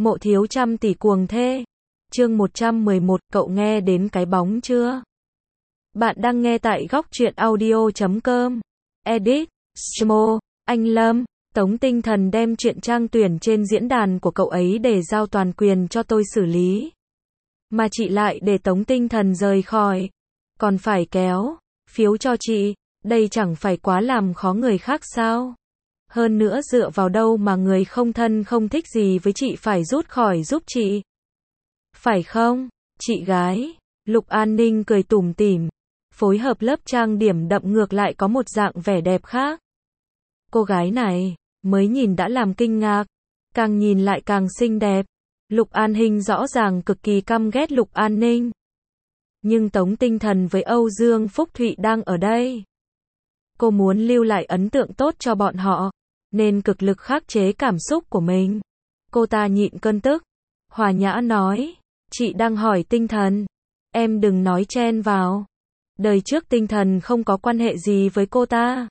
Mộ thiếu trăm tỷ cuồng thê. Chương 111, cậu nghe đến cái bóng chưa? Bạn đang nghe tại góc truyện audio.com. Edit, Smo, anh Lâm. Tống Tinh Thần đem chuyện trang tuyển trên diễn đàn của cậu ấy để giao toàn quyền cho tôi xử lý. Mà chị lại để Tống Tinh Thần rời khỏi. Còn phải kéo phiếu cho chị, đây chẳng phải quá làm khó người khác sao? Hơn nữa dựa vào đâu mà người không thân không thích gì với chị phải rút khỏi giúp chị? Phải không, chị gái? Lục An Ninh cười tủm tỉm, phối hợp lớp trang điểm đậm ngược lại có một dạng vẻ đẹp khác. Cô gái này, mới nhìn đã làm kinh ngạc, càng nhìn lại càng xinh đẹp. Lục An Hinh rõ ràng cực kỳ căm ghét Lục An Ninh. Nhưng Tống Tinh Thần với Âu Dương Phúc Thụy đang ở đây. Cô muốn lưu lại ấn tượng tốt cho bọn họ, nên cực lực khắc chế cảm xúc của mình. Cô ta nhịn cơn tức, hòa nhã nói, chị đang hỏi Tinh Thần, em đừng nói chen vào. Đời trước Tinh Thần không có quan hệ gì với cô ta.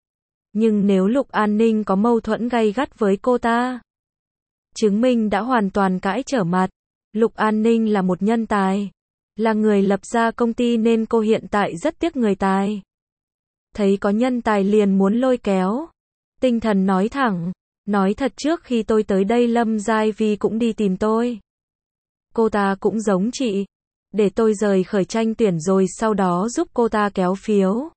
Nhưng nếu Lục An Ninh có mâu thuẫn gay gắt với cô ta, chứng minh đã hoàn toàn cãi trở mặt. Lục An Ninh là một nhân tài, là người lập ra công ty nên cô hiện tại rất tiếc người tài. Thấy có nhân tài liền muốn lôi kéo. Tinh Thần nói thẳng, nói thật trước khi tôi tới đây Lâm Giai Vi cũng đi tìm tôi. Cô ta cũng giống chị, để tôi rời khởi tranh tuyển rồi sau đó giúp cô ta kéo phiếu.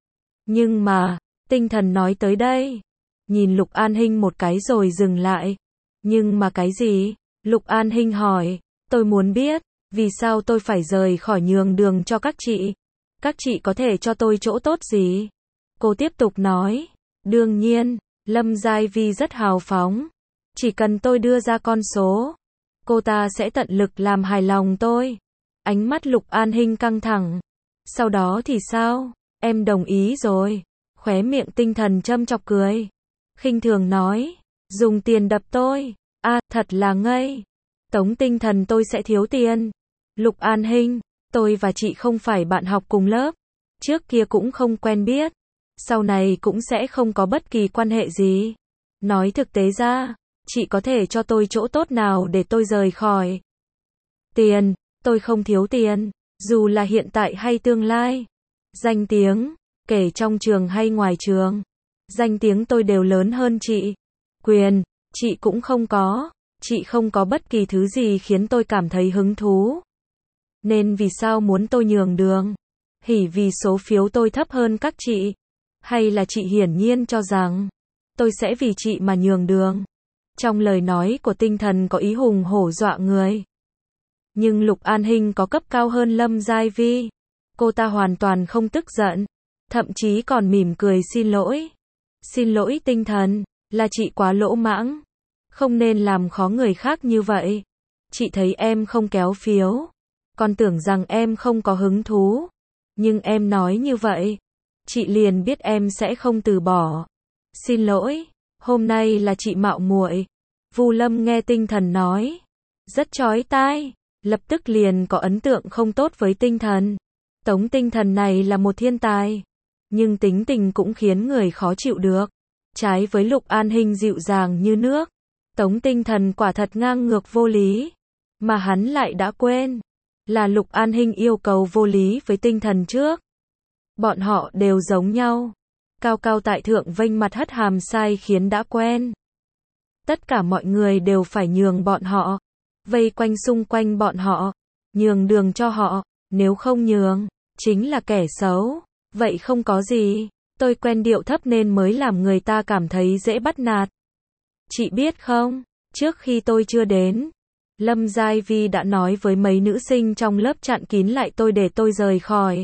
Nhưng mà, Tinh Thần nói tới đây, nhìn Lục An Hinh một cái rồi dừng lại. Nhưng mà cái gì? Lục An Hinh hỏi, tôi muốn biết, vì sao tôi phải rời khỏi nhường đường cho các chị? Các chị có thể cho tôi chỗ tốt gì? Cô tiếp tục nói, đương nhiên, Lâm Giai Vi rất hào phóng. Chỉ cần tôi đưa ra con số, cô ta sẽ tận lực làm hài lòng tôi. Ánh mắt Lục An Hinh căng thẳng. Sau đó thì sao? Em đồng ý rồi. Khóe miệng Tinh Thần châm chọc cười. Khinh thường nói, dùng tiền đập tôi. Thật là ngây. Tống Tinh Thần tôi sẽ thiếu tiền. Lục An Hinh, tôi và chị không phải bạn học cùng lớp. Trước kia cũng không quen biết. Sau này cũng sẽ không có bất kỳ quan hệ gì. Nói thực tế ra, chị có thể cho tôi chỗ tốt nào để tôi rời khỏi? Tiền, tôi không thiếu tiền, dù là hiện tại hay tương lai. Danh tiếng, kể trong trường hay ngoài trường, danh tiếng tôi đều lớn hơn chị. Quyền, chị cũng không có. Chị không có bất kỳ thứ gì khiến tôi cảm thấy hứng thú. Nên vì sao muốn tôi nhường đường? Hỉ vì số phiếu tôi thấp hơn các chị? Hay là chị hiển nhiên cho rằng tôi sẽ vì chị mà nhường đường? Trong lời nói của Tinh Thần có ý hùng hổ dọa người. Nhưng Lục An Hinh có cấp cao hơn Lâm Giai Vi. Cô ta hoàn toàn không tức giận, thậm chí còn mỉm cười xin lỗi. Xin lỗi Tinh Thần, là chị quá lỗ mãng. Không nên làm khó người khác như vậy. Chị thấy em không kéo phiếu, còn tưởng rằng em không có hứng thú. Nhưng em nói như vậy, chị liền biết em sẽ không từ bỏ. Xin lỗi, hôm nay là chị mạo muội. Vu Lâm nghe Tinh Thần nói, rất chói tai, lập tức liền có ấn tượng không tốt với Tinh Thần. Tống Tinh Thần này là một thiên tài, nhưng tính tình cũng khiến người khó chịu được. Trái với Lục An Hinh dịu dàng như nước, Tống Tinh Thần quả thật ngang ngược vô lý. Mà hắn lại đã quên, là Lục An Hinh yêu cầu vô lý với Tinh Thần trước. Bọn họ đều giống nhau. Cao cao tại thượng vênh mặt hất hàm sai khiến đã quen. Tất cả mọi người đều phải nhường bọn họ, vây quanh xung quanh bọn họ, nhường đường cho họ, nếu không nhường, chính là kẻ xấu. Vậy không có gì, tôi quen điệu thấp nên mới làm người ta cảm thấy dễ bắt nạt. Chị biết không, trước khi tôi chưa đến, Lâm Giai Vi đã nói với mấy nữ sinh trong lớp chặn kín lại tôi để tôi rời khỏi.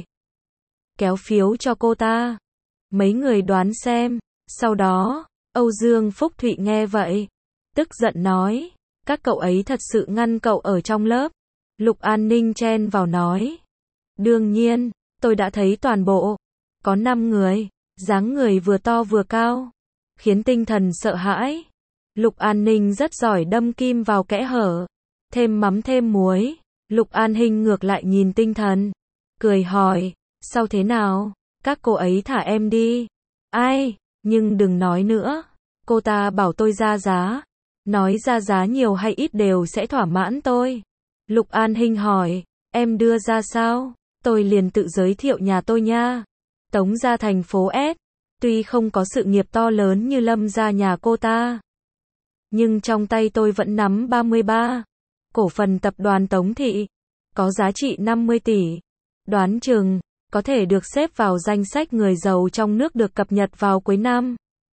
Kéo phiếu cho cô ta. Mấy người đoán xem. Sau đó, Âu Dương Phúc Thụy nghe vậy, tức giận nói, các cậu ấy thật sự ngăn cậu ở trong lớp. Lục An Ninh chen vào nói, đương nhiên, tôi đã thấy toàn bộ. Có 5 người, dáng người vừa to vừa cao, khiến Tinh Thần sợ hãi. Lục An Ninh rất giỏi đâm kim vào kẽ hở, thêm mắm thêm muối. Lục An Hinh ngược lại nhìn Tinh Thần, cười hỏi, sao thế nào? Các cô ấy thả em đi. Ai? Nhưng đừng nói nữa. Cô ta bảo tôi ra giá. Nói ra giá nhiều hay ít đều sẽ thỏa mãn tôi. Lục An Hinh hỏi, em đưa ra sao? Tôi liền tự giới thiệu nhà tôi nha. Tống gia thành phố S. Tuy không có sự nghiệp to lớn như Lâm gia nhà cô ta, nhưng trong tay tôi vẫn nắm 33 cổ phần tập đoàn Tống Thị, có giá trị 50 tỷ. Đoán chừng có thể được xếp vào danh sách người giàu trong nước được cập nhật vào cuối năm.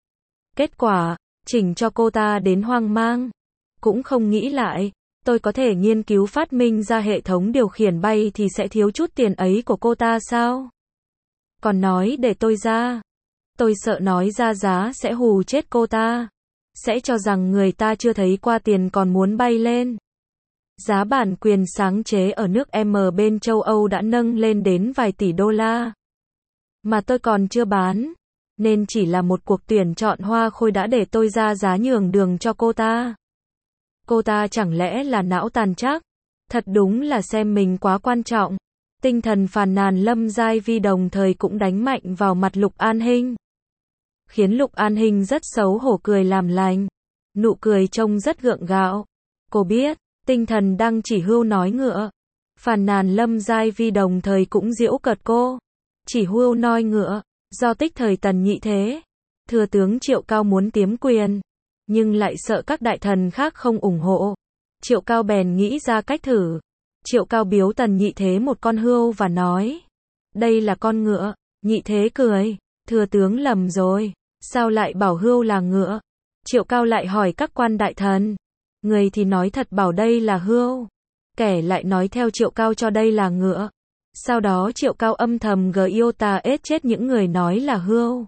Kết quả, chỉnh cho cô ta đến hoang mang. Cũng không nghĩ lại, tôi có thể nghiên cứu phát minh ra hệ thống điều khiển bay thì sẽ thiếu chút tiền ấy của cô ta sao? Còn nói để tôi ra. Tôi sợ nói ra giá sẽ hù chết cô ta. Sẽ cho rằng người ta chưa thấy qua tiền còn muốn bay lên. Giá bản quyền sáng chế ở nước M bên châu Âu đã nâng lên đến vài tỷ đô la. Mà tôi còn chưa bán. Nên chỉ là một cuộc tuyển chọn hoa khôi đã để tôi ra giá nhường đường cho cô ta. Cô ta chẳng lẽ là não tàn trác? Thật đúng là xem mình quá quan trọng. Tinh thần phàn nàn Lâm Giai Vi đồng thời cũng đánh mạnh vào mặt Lục An Hinh. Khiến Lục An Hinh rất xấu hổ cười làm lành. Nụ cười trông rất gượng gạo. Cô biết, tinh thần đang chỉ hưu nói ngựa. Phàn nàn Lâm Giai Vi đồng thời cũng giễu cợt cô. Chỉ hưu nói ngựa, do tích thời Tần Nhị Thế. Thừa tướng Triệu Cao muốn tiếm quyền, nhưng lại sợ các đại thần khác không ủng hộ. Triệu Cao bèn nghĩ ra cách thử. Triệu Cao biếu Tần Nhị Thế một con hươu và nói, đây là con ngựa. Nhị Thế cười, thừa tướng lầm rồi, sao lại bảo hươu là ngựa? Triệu Cao lại hỏi các quan đại thần, người thì nói thật bảo đây là hươu, kẻ lại nói theo Triệu Cao cho đây là ngựa. Sau đó Triệu Cao âm thầm giota chết những người nói là hươu.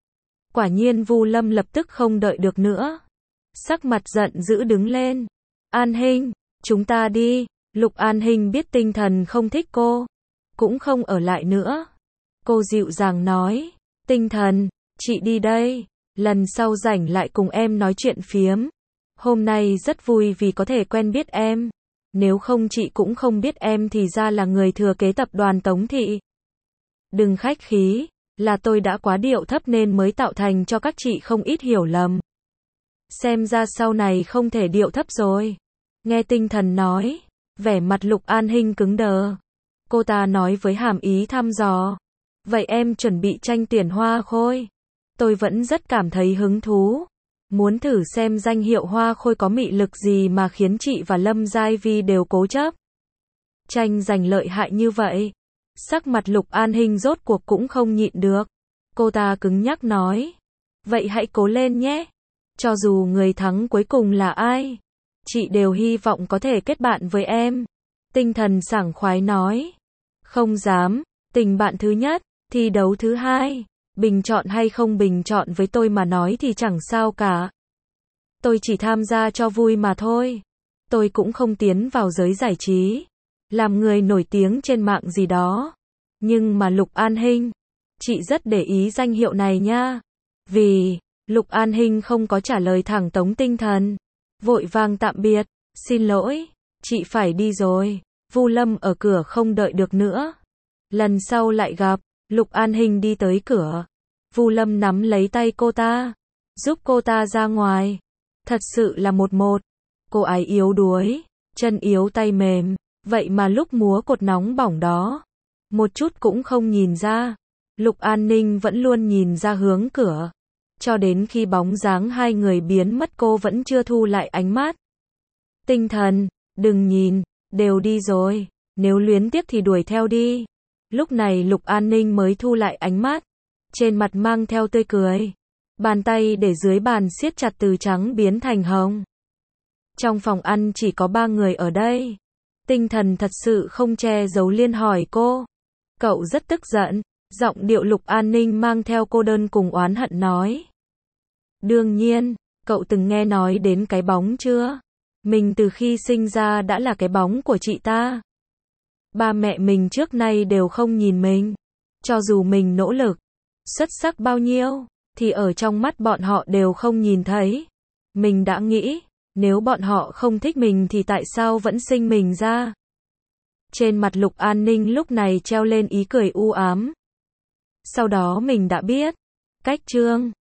Quả nhiên Vu Lâm lập tức không đợi được nữa. Sắc mặt giận dữ đứng lên. An Hinh, chúng ta đi. Lục An Hinh biết tinh thần không thích cô, cũng không ở lại nữa. Cô dịu dàng nói, tinh thần, chị đi đây, lần sau rảnh lại cùng em nói chuyện phiếm. Hôm nay rất vui vì có thể quen biết em. Nếu không chị cũng không biết em thì ra là người thừa kế tập đoàn Tống Thị. Đừng khách khí, là tôi đã quá điệu thấp nên mới tạo thành cho các chị không ít hiểu lầm. Xem ra sau này không thể điệu thấp rồi. Nghe tinh thần nói, vẻ mặt Lục An Hinh cứng đờ. Cô ta nói với hàm ý thăm dò, vậy em chuẩn bị tranh tuyển hoa khôi. Tôi vẫn rất cảm thấy hứng thú. Muốn thử xem danh hiệu hoa khôi có mị lực gì mà khiến chị và Lâm Giai Vi đều cố chấp. Tranh giành lợi hại như vậy. Sắc mặt Lục An Hinh rốt cuộc cũng không nhịn được. Cô ta cứng nhắc nói, vậy hãy cố lên nhé. Cho dù người thắng cuối cùng là ai, chị đều hy vọng có thể kết bạn với em. Tinh thần sảng khoái nói, không dám, tình bạn thứ nhất, thi đấu thứ hai, bình chọn hay không bình chọn với tôi mà nói thì chẳng sao cả. Tôi chỉ tham gia cho vui mà thôi. Tôi cũng không tiến vào giới giải trí, làm người nổi tiếng trên mạng gì đó. Nhưng mà Lục An Hinh, chị rất để ý danh hiệu này nha. Vì, Lục An Hinh không có trả lời thẳng Tống tinh thần. Vội vàng tạm biệt, xin lỗi, chị phải đi rồi. Vu Lâm ở cửa không đợi được nữa. Lần sau lại gặp, Lục An Hinh đi tới cửa. Vu Lâm nắm lấy tay cô ta, giúp cô ta ra ngoài. Thật sự là một. Cô ấy yếu đuối, chân yếu tay mềm, vậy mà lúc múa cột nóng bỏng đó, một chút cũng không nhìn ra. Lục An Ninh vẫn luôn nhìn ra hướng cửa. Cho đến khi bóng dáng hai người biến mất cô vẫn chưa thu lại ánh mắt. Tinh thần, đừng nhìn, đều đi rồi, nếu luyến tiếc thì đuổi theo đi. Lúc này Lục An Ninh mới thu lại ánh mắt, trên mặt mang theo tươi cười. Bàn tay để dưới bàn siết chặt từ trắng biến thành hồng. Trong phòng ăn chỉ có 3 người ở đây. Tinh thần thật sự không che giấu liên hỏi cô. Cậu rất tức giận, giọng điệu Lục An Ninh mang theo cô đơn cùng oán hận nói. Đương nhiên, cậu từng nghe nói đến cái bóng chưa? Mình từ khi sinh ra đã là cái bóng của chị ta. Ba mẹ mình trước nay đều không nhìn mình. Cho dù mình nỗ lực, xuất sắc bao nhiêu, thì ở trong mắt bọn họ đều không nhìn thấy. Mình đã nghĩ, nếu bọn họ không thích mình thì tại sao vẫn sinh mình ra? Trên mặt Lục An Ninh lúc này treo lên ý cười u ám. Sau đó mình đã biết, cách chương